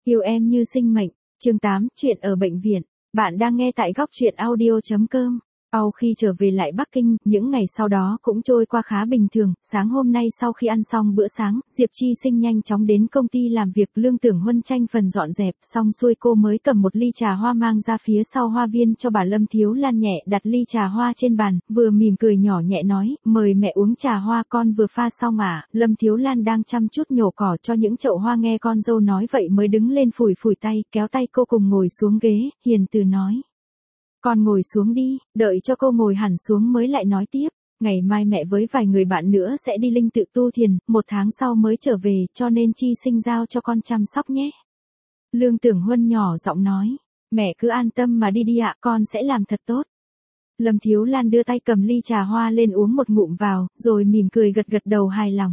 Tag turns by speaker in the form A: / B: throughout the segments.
A: Yêu em như sinh mệnh, chương 8, chuyện ở bệnh viện. Bạn đang nghe tại góc truyện audio.com. Sau khi trở về lại Bắc Kinh, những ngày sau đó cũng trôi qua khá bình thường. Sáng hôm nay sau khi ăn xong bữa sáng, Diệp Chi Sinh nhanh chóng đến công ty làm việc. Lương Tưởng Huân tranh phần dọn dẹp, xong xuôi cô mới cầm một ly trà hoa mang ra phía sau hoa viên cho bà Lâm Thiếu Lan, nhẹ đặt ly trà hoa trên bàn, vừa mỉm cười nhỏ nhẹ nói, mời mẹ uống trà hoa, con vừa pha xong ạ. Lâm Thiếu Lan đang chăm chút nhổ cỏ cho những chậu hoa, nghe con dâu nói vậy mới đứng lên phủi phủi tay, kéo tay cô cùng ngồi xuống ghế, hiền từ nói. Con ngồi xuống đi, đợi cho cô ngồi hẳn xuống mới lại nói tiếp. Ngày mai mẹ với vài người bạn nữa sẽ đi Linh Tự tu thiền, 1 tháng sau mới trở về, cho nên Chi Sinh giao cho con chăm sóc nhé. Lương Tưởng Huân nhỏ giọng nói, mẹ cứ an tâm mà đi đi ạ, con sẽ làm thật tốt. Lâm Thiếu Lan đưa tay cầm ly trà hoa lên uống một ngụm vào, rồi mỉm cười gật gật đầu hài lòng.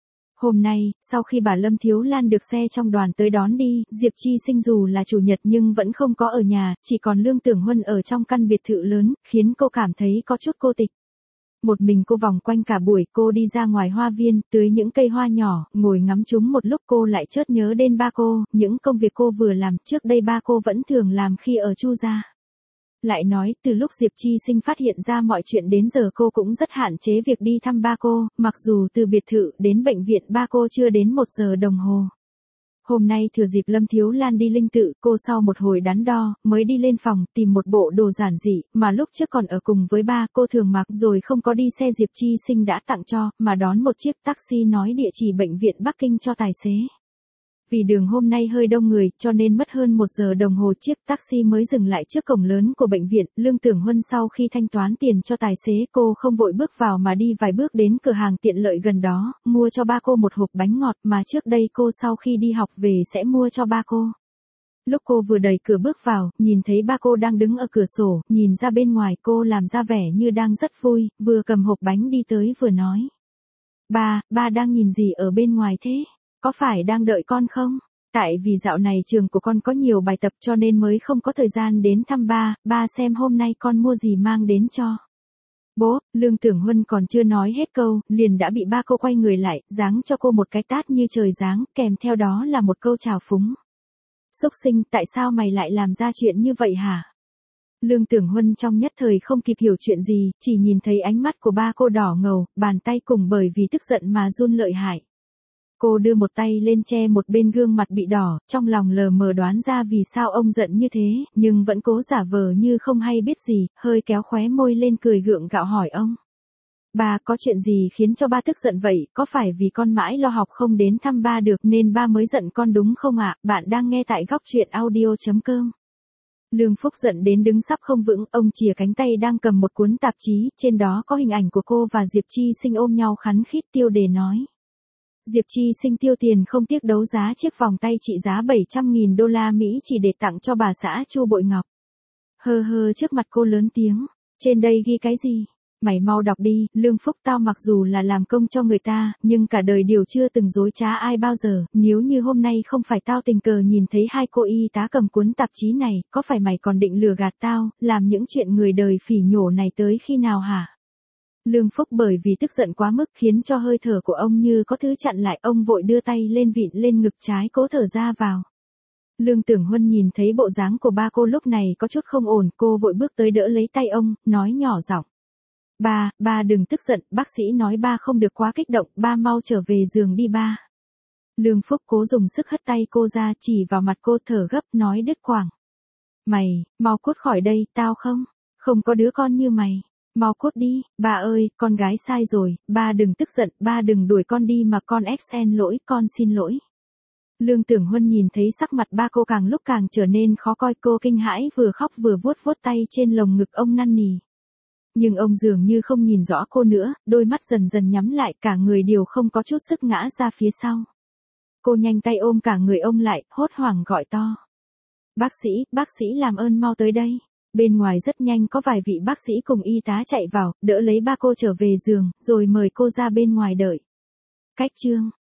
A: Hôm nay, sau khi bà Lâm Thiếu Lan được xe trong đoàn tới đón đi, Diệp Chi Sinh dù là chủ nhật nhưng vẫn không có ở nhà, chỉ còn Lương Tưởng Huân ở trong căn biệt thự lớn, khiến cô cảm thấy có chút cô tịch. Một mình cô vòng quanh cả buổi, cô đi ra ngoài hoa viên, tưới những cây hoa nhỏ, ngồi ngắm chúng một lúc cô lại chợt nhớ đến ba cô, những công việc cô vừa làm trước đây ba cô vẫn thường làm khi ở Chu gia. Lại nói, từ lúc Diệp Chi Sinh phát hiện ra mọi chuyện đến giờ cô cũng rất hạn chế việc đi thăm ba cô, mặc dù từ biệt thự đến bệnh viện ba cô chưa đến 1 giờ đồng hồ. Hôm nay thừa dịp Lâm Thiếu Lan đi Linh Tự, cô sau một hồi đắn đo, mới đi lên phòng, tìm một bộ đồ giản dị, mà lúc trước còn ở cùng với ba cô thường mặc, rồi không có đi xe Diệp Chi Sinh đã tặng cho, mà đón một chiếc taxi nói địa chỉ bệnh viện Bắc Kinh cho tài xế. Vì đường hôm nay hơi đông người, cho nên mất hơn 1 giờ đồng hồ chiếc taxi mới dừng lại trước cổng lớn của bệnh viện. Lương Tưởng Huân sau khi thanh toán tiền cho tài xế, cô không vội bước vào mà đi vài bước đến cửa hàng tiện lợi gần đó, mua cho ba cô một hộp bánh ngọt mà trước đây cô sau khi đi học về sẽ mua cho ba cô. Lúc cô vừa đẩy cửa bước vào, nhìn thấy ba cô đang đứng ở cửa sổ, nhìn ra bên ngoài, cô làm ra vẻ như đang rất vui, vừa cầm hộp bánh đi tới vừa nói. Ba đang nhìn gì ở bên ngoài thế? Có phải đang đợi con không? Tại vì dạo này trường của con có nhiều bài tập cho nên mới không có thời gian đến thăm ba xem hôm nay con mua gì mang đến cho. Bố, Lương Tưởng Huân còn chưa nói hết câu, liền đã bị ba cô quay người lại, giáng cho cô một cái tát như trời giáng, kèm theo đó là một câu chào phúng. Xúc sinh, tại sao mày lại làm ra chuyện như vậy hả? Lương Tưởng Huân trong nhất thời không kịp hiểu chuyện gì, chỉ nhìn thấy ánh mắt của ba cô đỏ ngầu, bàn tay cùng bởi vì tức giận mà run lợi hại. Cô đưa một tay lên che một bên gương mặt bị đỏ, trong lòng lờ mờ đoán ra vì sao ông giận như thế, nhưng vẫn cố giả vờ như không hay biết gì, hơi kéo khóe môi lên cười gượng gạo hỏi ông. Ba, có chuyện gì khiến cho ba tức giận vậy, có phải vì con mãi lo học không đến thăm ba được nên ba mới giận con đúng không ạ? Bạn đang nghe tại góc truyện audio.com. Lương Phúc giận đến đứng sắp không vững, ông chìa cánh tay đang cầm một cuốn tạp chí, trên đó có hình ảnh của cô và Diệp Chi Sinh ôm nhau khắn khít, tiêu đề nói. Diệp Chi Sinh tiêu tiền không tiếc đấu giá chiếc vòng tay trị giá 700.000 đô la Mỹ chỉ để tặng cho bà xã Chu Bội Ngọc. Hơ trước mặt cô lớn tiếng, trên đây ghi cái gì? Mày mau đọc đi. Lương Phúc, tao mặc dù là làm công cho người ta, nhưng cả đời điều chưa từng dối trá ai bao giờ, nếu như hôm nay không phải tao tình cờ nhìn thấy hai cô y tá cầm cuốn tạp chí này, có phải mày còn định lừa gạt tao, làm những chuyện người đời phỉ nhổ này tới khi nào hả? Lương Phúc bởi vì tức giận quá mức khiến cho hơi thở của ông như có thứ chặn lại, ông vội đưa tay lên vịn lên ngực trái cố thở ra vào. Lương Tưởng Huân nhìn thấy bộ dáng của ba cô lúc này có chút không ổn, cô vội bước tới đỡ lấy tay ông, nói nhỏ giọng. Ba đừng tức giận, bác sĩ nói ba không được quá kích động, ba mau trở về giường đi ba. Lương Phúc cố dùng sức hất tay cô ra, chỉ vào mặt cô thở gấp, nói đứt quãng. Mày, mau cút khỏi đây, tao không có đứa con như mày. Mau cút đi, ba ơi, con gái sai rồi, ba đừng tức giận, ba đừng đuổi con đi mà con xin lỗi, con xin lỗi. Lương Tưởng Huân nhìn thấy sắc mặt ba cô càng lúc càng trở nên khó coi, cô kinh hãi vừa khóc vừa vuốt tay trên lồng ngực ông năn nỉ. Nhưng ông dường như không nhìn rõ cô nữa, đôi mắt dần dần nhắm lại, cả người đều không có chút sức ngã ra phía sau. Cô nhanh tay ôm cả người ông lại, hốt hoảng gọi to. Bác sĩ làm ơn mau tới đây. Bên ngoài rất nhanh có vài vị bác sĩ cùng y tá chạy vào, đỡ lấy ba cô trở về giường, rồi mời cô ra bên ngoài đợi. Cách chương